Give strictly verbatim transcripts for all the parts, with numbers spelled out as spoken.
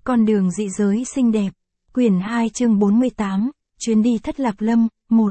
Con đường dị giới xinh đẹp. Quyển hai chương bốn mươi tám, chuyến đi Thất Lạc Lâm, một.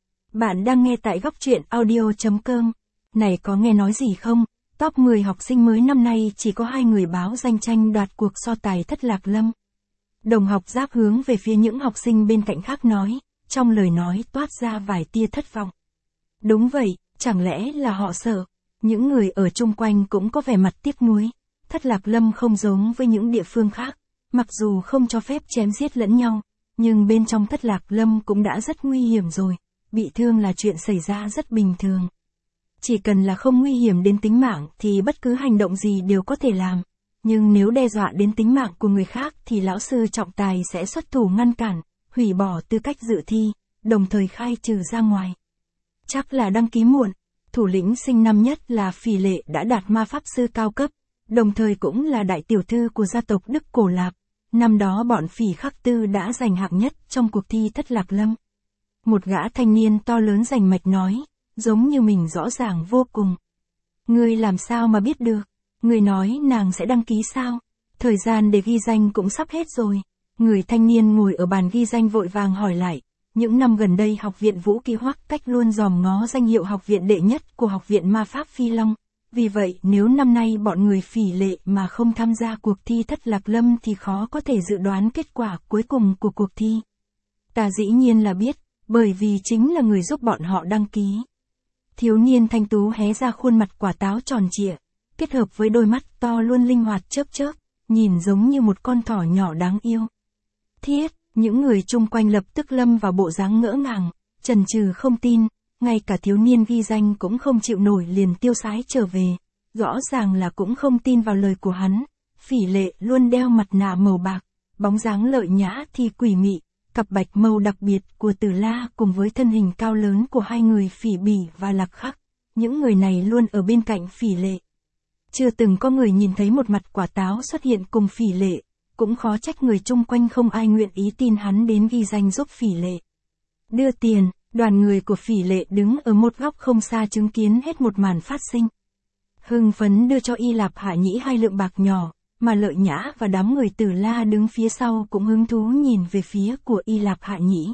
Bạn đang nghe tại góc truyện audio chấm com. Này có nghe nói gì không? Top mười học sinh mới năm nay chỉ có hai người báo danh tranh đoạt cuộc so tài Thất Lạc Lâm. Đồng học Giáp hướng về phía những học sinh bên cạnh khác nói, trong lời nói toát ra vài tia thất vọng. Đúng vậy, chẳng lẽ là họ sợ? Những người ở chung quanh cũng có vẻ mặt tiếc nuối. Thất Lạc Lâm không giống với những địa phương khác. Mặc dù không cho phép chém giết lẫn nhau, nhưng bên trong Thất Lạc Lâm cũng đã rất nguy hiểm rồi, bị thương là chuyện xảy ra rất bình thường. Chỉ cần là không nguy hiểm đến tính mạng thì bất cứ hành động gì đều có thể làm, nhưng nếu đe dọa đến tính mạng của người khác thì lão sư trọng tài sẽ xuất thủ ngăn cản, hủy bỏ tư cách dự thi, đồng thời khai trừ ra ngoài. Chắc là đăng ký muộn, thủ lĩnh sinh năm nhất là Phỉ Lệ đã đạt ma pháp sư cao cấp, đồng thời cũng là đại tiểu thư của gia tộc Đức Cổ Lạp. Năm đó bọn Phỉ Khắc Tư đã giành hạng nhất trong cuộc thi Thất Lạc Lâm. Một gã thanh niên to lớn rành mạch nói, giống như mình rõ ràng vô cùng. Ngươi làm sao mà biết được? Ngươi nói nàng sẽ đăng ký sao? Thời gian để ghi danh cũng sắp hết rồi. Người thanh niên ngồi ở bàn ghi danh vội vàng hỏi lại. Những năm gần đây Học viện Vũ Ký Hoắc Cách luôn dòm ngó danh hiệu học viện đệ nhất của Học viện Ma Pháp Phi Long. Vì vậy nếu năm nay bọn người Phỉ Lệ mà không tham gia cuộc thi Thất Lạc Lâm thì khó có thể dự đoán kết quả cuối cùng của cuộc thi. Ta dĩ nhiên là biết, bởi vì chính là người giúp bọn họ đăng ký. Thiếu niên thanh tú hé ra khuôn mặt quả táo tròn trịa, kết hợp với đôi mắt to luôn linh hoạt chớp chớp, nhìn giống như một con thỏ nhỏ đáng yêu. Thiết, những người chung quanh lập tức lâm vào bộ dáng ngỡ ngàng, chần chừ không tin. Ngay cả thiếu niên ghi danh cũng không chịu nổi liền tiêu sái trở về. Rõ ràng là cũng không tin vào lời của hắn. Phỉ Lệ luôn đeo mặt nạ màu bạc, bóng dáng lợi nhã thì quỷ mị, cặp bạch mâu đặc biệt của Tử La cùng với thân hình cao lớn của hai người Phỉ Bỉ và Lạc Khắc. Những người này luôn ở bên cạnh Phỉ Lệ. Chưa từng có người nhìn thấy một mặt quả táo xuất hiện cùng Phỉ Lệ, cũng khó trách người chung quanh không ai nguyện ý tin hắn đến ghi danh giúp Phỉ Lệ. Đưa tiền. Đoàn người của Phỉ Lệ đứng ở một góc không xa chứng kiến hết một màn phát sinh. Hưng phấn đưa cho Y Lạp Hạ Nhĩ hai lượng bạc nhỏ, mà Lợi Nhã và đám người Tử La đứng phía sau cũng hứng thú nhìn về phía của Y Lạp Hạ Nhĩ.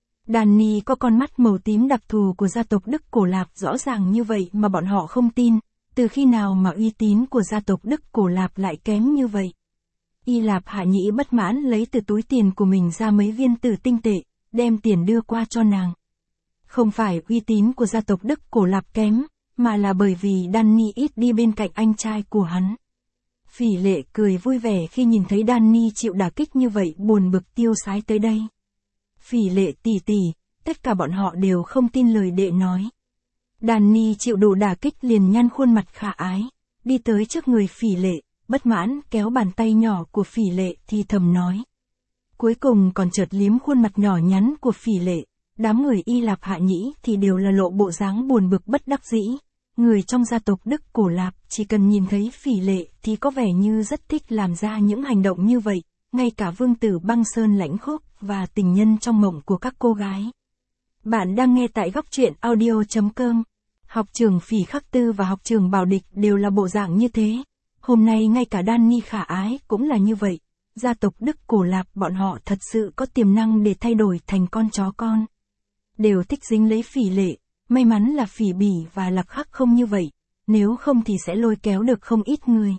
Danny có con mắt màu tím đặc thù của gia tộc Đức Cổ Lạp rõ ràng như vậy mà bọn họ không tin, từ khi nào mà uy tín của gia tộc Đức Cổ Lạp lại kém như vậy. Y Lạp Hạ Nhĩ bất mãn lấy từ túi tiền của mình ra mấy viên tử tinh tệ, đem tiền đưa qua cho nàng. Không phải uy tín của gia tộc Đức Cổ Lạp kém, mà là bởi vì Danny ít đi bên cạnh anh trai của hắn. Phỉ Lệ cười vui vẻ khi nhìn thấy Danny chịu đả kích như vậy buồn bực tiêu sái tới đây. Phỉ Lệ tỷ tỷ, tất cả bọn họ đều không tin lời đệ nói. Danny chịu đủ đả kích liền nhăn khuôn mặt khả ái, đi tới trước người Phỉ Lệ, bất mãn kéo bàn tay nhỏ của Phỉ Lệ thì thầm nói. Cuối cùng còn chợt liếm khuôn mặt nhỏ nhắn của Phỉ Lệ. Đám người Y Lạp Hạ Nhĩ thì đều là lộ bộ dáng buồn bực bất đắc dĩ. Người trong gia tộc Đức Cổ Lạp chỉ cần nhìn thấy Phỉ Lệ thì có vẻ như rất thích làm ra những hành động như vậy, ngay cả vương tử Băng Sơn Lãnh Khốc và tình nhân trong mộng của các cô gái. Bạn đang nghe tại góc truyện audio chấm com. Học trường Phỉ Khắc Tư và học trường Bảo Địch đều là bộ dạng như thế. Hôm nay ngay cả Danny khả ái cũng là như vậy. Gia tộc Đức Cổ Lạp bọn họ thật sự có tiềm năng để thay đổi thành con chó con. Đều thích dính lấy Phỉ Lệ, may mắn là Phỉ Bỉ và Lạc Khắc không như vậy, nếu không thì sẽ lôi kéo được không ít người.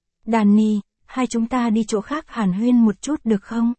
Danny, hai chúng ta đi chỗ khác hàn huyên một chút được không?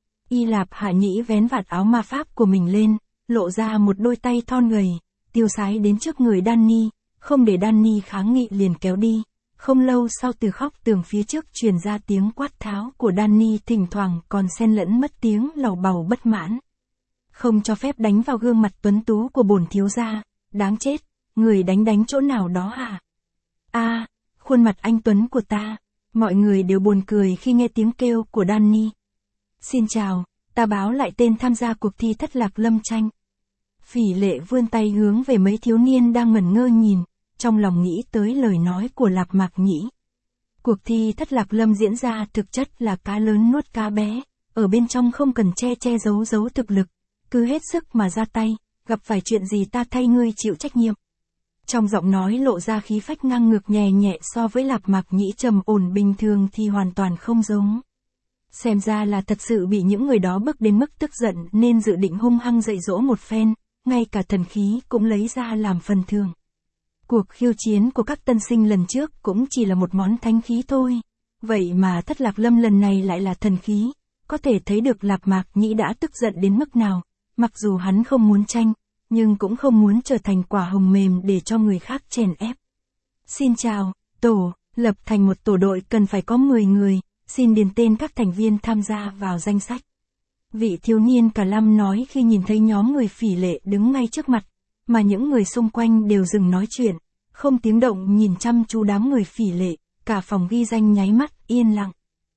Y Lạp Hạ Nhĩ vén vạt áo ma pháp của mình lên, lộ ra một đôi tay thon gầy, tiêu sái đến trước người Danny, không để Danny kháng nghị liền kéo đi. Không lâu sau từ khóc tường phía trước truyền ra tiếng quát tháo của Danny, thỉnh thoảng còn xen lẫn mất tiếng lầu bầu bất mãn. Không cho phép đánh vào gương mặt tuấn tú của bổn thiếu gia, đáng chết, người đánh đánh chỗ nào đó hả? A, à, khuôn mặt anh tuấn của ta. Mọi người đều buồn cười khi nghe tiếng kêu của Danny. Xin chào, ta báo lại tên tham gia cuộc thi Thất Lạc Lâm tranh. Phỉ Lệ vươn tay hướng về mấy thiếu niên đang ngẩn ngơ nhìn, trong lòng nghĩ tới lời nói của Lạp Mạc Nhĩ. Cuộc thi Thất Lạc Lâm diễn ra thực chất là cá lớn nuốt cá bé, ở bên trong không cần che che giấu giấu thực lực. Cứ hết sức mà ra tay, gặp phải chuyện gì ta thay ngươi chịu trách nhiệm. Trong giọng nói lộ ra khí phách ngang ngược nhẹ nhẹ so với Lạp Mạc Nhĩ trầm ổn bình thường thì hoàn toàn không giống. Xem ra là thật sự bị những người đó bức đến mức tức giận nên dự định hung hăng dạy dỗ một phen, ngay cả thần khí cũng lấy ra làm phần thưởng. Cuộc khiêu chiến của các tân sinh lần trước cũng chỉ là một món thánh khí thôi. Vậy mà Thất Lạc Lâm lần này lại là thần khí, có thể thấy được Lạp Mạc Nhĩ đã tức giận đến mức nào. Mặc dù hắn không muốn tranh, nhưng cũng không muốn trở thành quả hồng mềm để cho người khác chèn ép. Xin chào, tổ, lập thành một tổ đội cần phải có mười người, xin điền tên các thành viên tham gia vào danh sách. Vị thiếu niên cả lâm nói khi nhìn thấy nhóm người phỉ lệ đứng ngay trước mặt, mà những người xung quanh đều dừng nói chuyện, không tiếng động nhìn chăm chú đám người phỉ lệ, cả phòng ghi danh nháy mắt, yên lặng.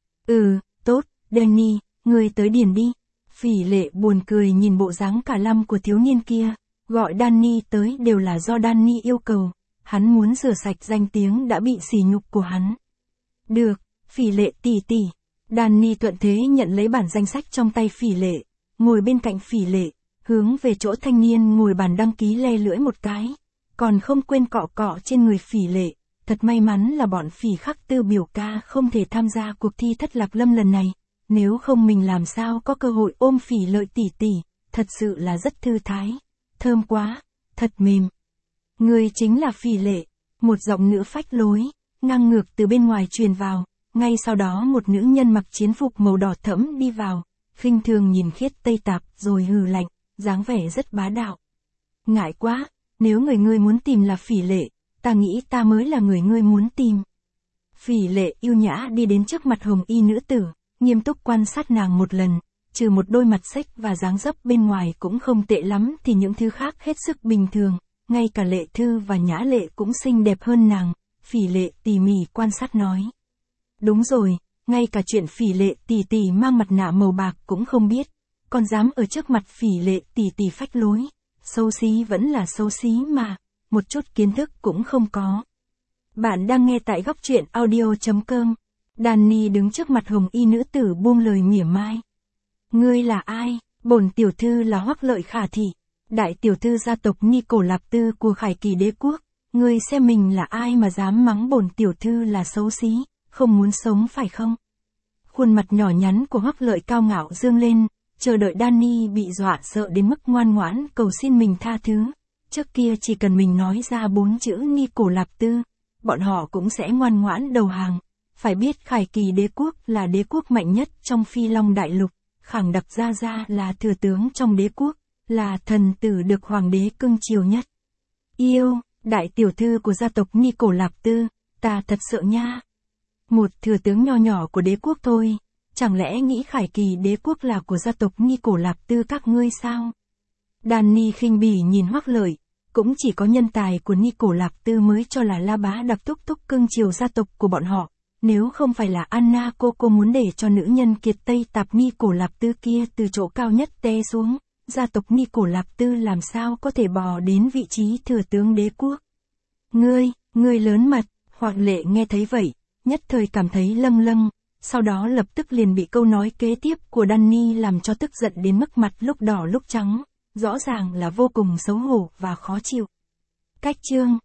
Ừ, tốt, Danny, ngươi tới điền đi. Phỉ lệ buồn cười nhìn bộ dáng cả lâm của thiếu niên kia, gọi Danny tới đều là do Danny yêu cầu, hắn muốn rửa sạch danh tiếng đã bị sỉ nhục của hắn. Được, phỉ lệ tỷ tỷ. Danny thuận thế nhận lấy bản danh sách trong tay phỉ lệ, ngồi bên cạnh phỉ lệ, hướng về chỗ thanh niên ngồi bàn đăng ký le lưỡi một cái, còn không quên cọ cọ trên người phỉ lệ. Thật may mắn là bọn phỉ khắc tư biểu ca không thể tham gia cuộc thi Thất Lạc Lâm lần này, nếu không mình làm sao có cơ hội ôm phỉ lợi tỷ tỷ, thật sự là rất thư thái. Thơm quá, thật mềm. Ngươi chính là phỉ lệ, một giọng nữ phách lối, ngang ngược từ bên ngoài truyền vào, ngay sau đó một nữ nhân mặc chiến phục màu đỏ thẫm đi vào, khinh thường nhìn Khiết Tây Tạp rồi hừ lạnh, dáng vẻ rất bá đạo. Ngại quá, nếu người ngươi muốn tìm là phỉ lệ, ta nghĩ ta mới là người ngươi muốn tìm. Phỉ lệ yêu nhã đi đến trước mặt hồng y nữ tử, nghiêm túc quan sát nàng một lần, trừ một đôi mặt xếch và dáng dấp bên ngoài cũng không tệ lắm thì những thứ khác hết sức bình thường, ngay cả Lệ Thư và Nhã Lệ cũng xinh đẹp hơn nàng. Phỉ lệ tỉ mỉ quan sát nói. Đúng rồi, ngay cả chuyện phỉ lệ tỷ tỷ mang mặt nạ màu bạc cũng không biết, còn dám ở trước mặt phỉ lệ tỷ tỷ phách lối, xấu xí vẫn là xấu xí mà, một chút kiến thức cũng không có. Bạn đang nghe tại góc truyện audio chấm com. Danny đứng trước mặt hồng y nữ tử buông lời mỉa mai. Ngươi là ai? Bổn tiểu thư là Hoắc Lợi Khả Thị, đại tiểu thư gia tộc Ni Cổ Lạp Tư của Khải Kỳ đế quốc. Ngươi xem mình là ai mà dám mắng bổn tiểu thư là xấu xí, không muốn sống phải không? Khuôn mặt nhỏ nhắn của Hoắc Lợi cao ngạo dương lên, chờ đợi Danny bị dọa sợ đến mức ngoan ngoãn cầu xin mình tha thứ. Trước kia chỉ cần mình nói ra bốn chữ Ni Cổ Lạp Tư, bọn họ cũng sẽ ngoan ngoãn đầu hàng. Phải biết Khải Kỳ đế quốc là đế quốc mạnh nhất trong Phi Long đại lục, Khẳng Đặc Gia Gia là thừa tướng trong đế quốc, là thần tử được hoàng đế cưng chiều nhất. Yêu, đại tiểu thư của gia tộc Ni Cổ Lạp Tư, ta thật sợ nha. Một thừa tướng nho nhỏ của đế quốc thôi, chẳng lẽ nghĩ Khải Kỳ đế quốc là của gia tộc Ni Cổ Lạp Tư các ngươi sao? Danny khinh bỉ nhìn Hoắc Lợi, cũng chỉ có nhân tài của Ni Cổ Lạp Tư mới cho là La Bá Đặc thúc thúc cưng chiều gia tộc của bọn họ. Nếu không phải là Anna cô cô muốn để cho nữ nhân kiệt Tây Tạp Ni Cổ Lạp Tư kia từ chỗ cao nhất té xuống, gia tộc Ni Cổ Lạp Tư làm sao có thể bò đến vị trí thừa tướng đế quốc. Ngươi, ngươi lớn mật. Hoắc Lệ nghe thấy vậy, nhất thời cảm thấy lâng lâng, sau đó lập tức liền bị câu nói kế tiếp của Danny làm cho tức giận đến mức mặt lúc đỏ lúc trắng, rõ ràng là vô cùng xấu hổ và khó chịu. Cách chương